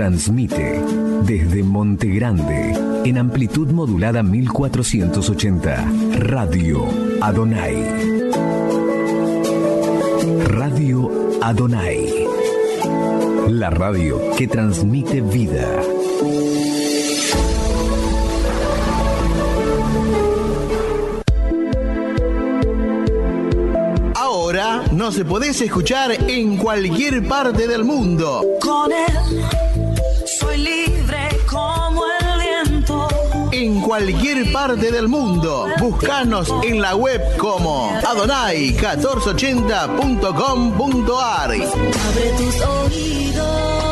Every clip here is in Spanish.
Transmite desde Monte Grande en amplitud modulada 1480. Radio Adonai. Radio Adonai. La radio que transmite vida. Ahora nos podés escuchar en cualquier parte del mundo. Con él soy libre como el viento. En cualquier parte del mundo. Búscanos en la web como adonai1480.com.ar. Abre tus oídos,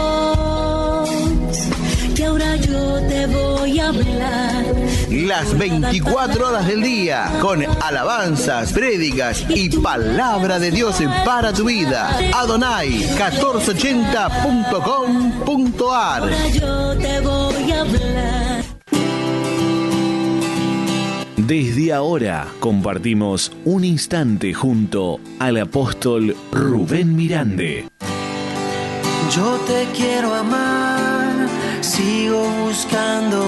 que ahora yo te voy a hablar. Las 24 horas del día, con alabanzas, prédicas y palabra de Dios para tu vida. adonai1480.com.ar. Ahora yo te voy a hablar. Desde ahora compartimos un instante junto al apóstol Rubén Mirande. Yo te quiero amar, sigo buscando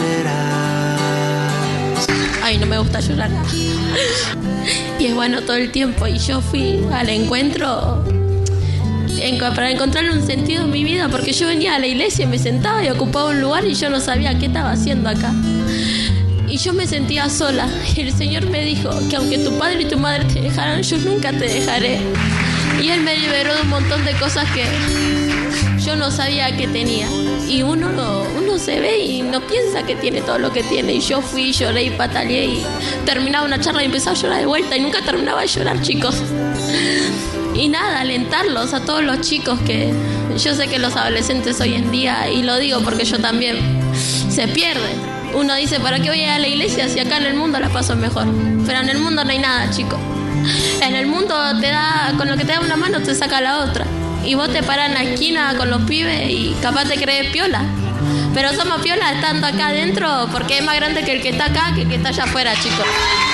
maneras. Ay, no me gusta llorar. Y es bueno todo el tiempo. Y yo fui al encuentro para encontrarle un sentido en mi vida, porque yo venía a la iglesia y me sentaba y ocupaba un lugar y yo no sabía qué estaba haciendo acá. Y yo me sentía sola. Y el Señor me dijo que aunque tu padre y tu madre te dejaran, yo nunca te dejaré. Y Él me liberó de un montón de cosas que yo no sabía que tenía. Y uno se ve y no piensa que tiene todo lo que tiene. Y yo fui, lloré y pataleé y terminaba una charla y empezaba a llorar de vuelta. Y nunca terminaba de llorar, chicos. Y nada, alentarlos a todos los chicos, que yo sé que los adolescentes hoy en día, y lo digo porque yo también, se pierden. Uno dice, ¿para qué voy a ir a la iglesia si acá en el mundo la paso mejor? Pero en el mundo no hay nada, chicos. En el mundo con lo que te da una mano te saca la otra. Y vos te parás en la esquina con los pibes y capaz te crees piola. Pero somos piola estando acá adentro, porque es más grande que el que está acá que el que está allá afuera, chicos.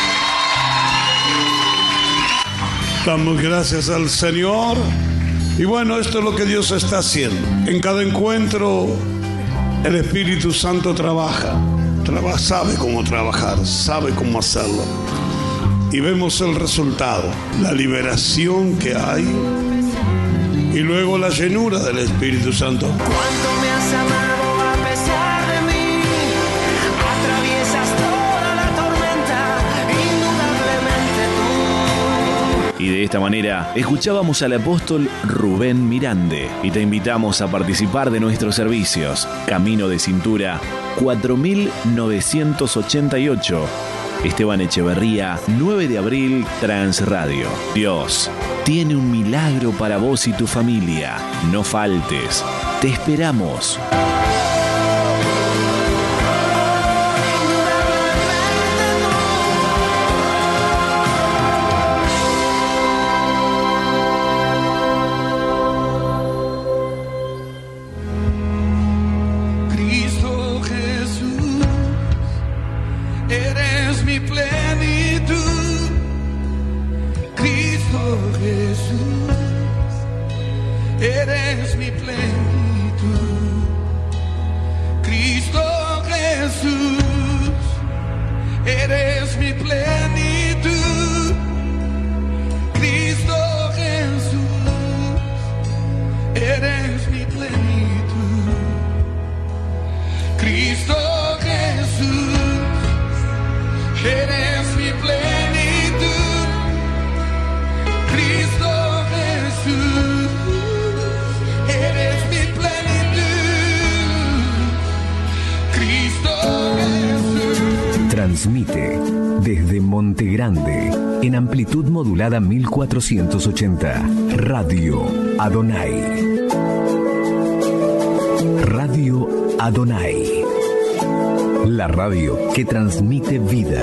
Damos gracias al Señor. Y bueno, esto es lo que Dios está haciendo. En cada encuentro el Espíritu Santo sabe cómo trabajar, sabe cómo hacerlo. Y vemos el resultado, la liberación que hay y luego la llenura del Espíritu Santo. Cuánto me has amado a pesar de mí, atraviesas toda la tormenta, indudablemente tú. Y de esta manera escuchábamos al apóstol Rubén Mirande y te invitamos a participar de nuestros servicios. Camino de Cintura 4988, Esteban Echeverría, 9 de abril, Transradio. Dios tiene un milagro para vos y tu familia. No faltes, te esperamos. Transmite desde Monte Grande en amplitud modulada 1480. Radio Adonai. Radio Adonai. La radio que transmite vida.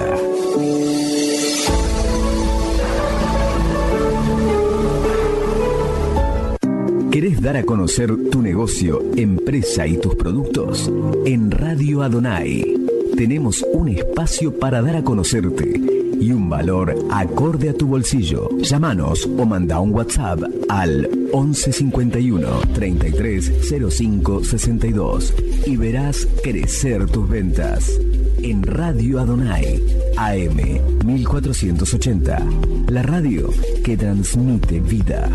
¿Querés dar a conocer tu negocio, empresa y tus productos? En Radio Adonai tenemos un espacio para dar a conocerte y un valor acorde a tu bolsillo. Llámanos o manda un WhatsApp al 11 51 33 05 62 y verás crecer tus ventas. En Radio Adonai, AM 1480, la radio que transmite vida.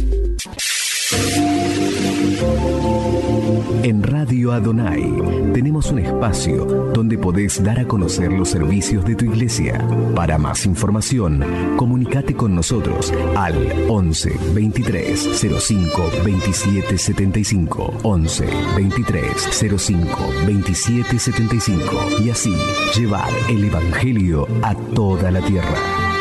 En Radio Adonai tenemos un espacio donde podés dar a conocer los servicios de tu iglesia. Para más información, comunícate con nosotros al 11 23 05 27 75, 11 23 05 27 75 y así llevar el Evangelio a toda la tierra.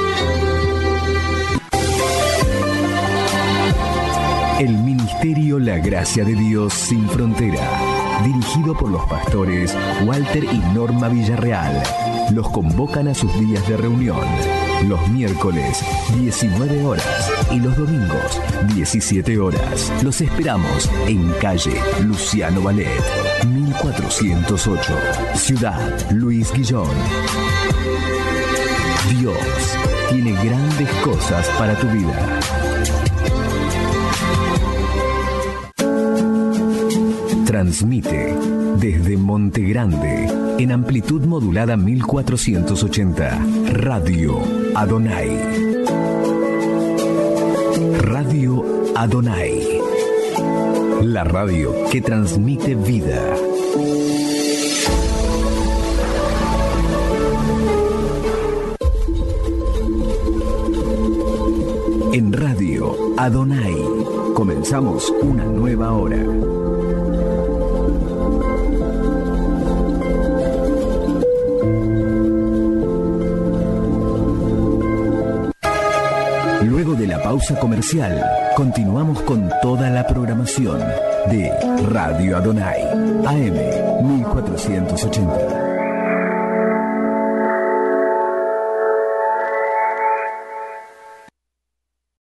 El Ministerio La Gracia de Dios Sin Frontera, dirigido por los pastores Walter y Norma Villarreal, los convocan a sus días de reunión, los miércoles 19 horas y los domingos 17 horas. Los esperamos en calle Luciano Ballet, 1408, Ciudad Luis Guillón. Dios tiene grandes cosas para tu vida. Transmite desde Monte Grande en amplitud modulada 1480. Radio Adonai. Radio Adonai. La radio que transmite vida. En Radio Adonai comenzamos una nueva hora. Luego de la pausa comercial, continuamos con toda la programación de Radio Adonai, AM 1480.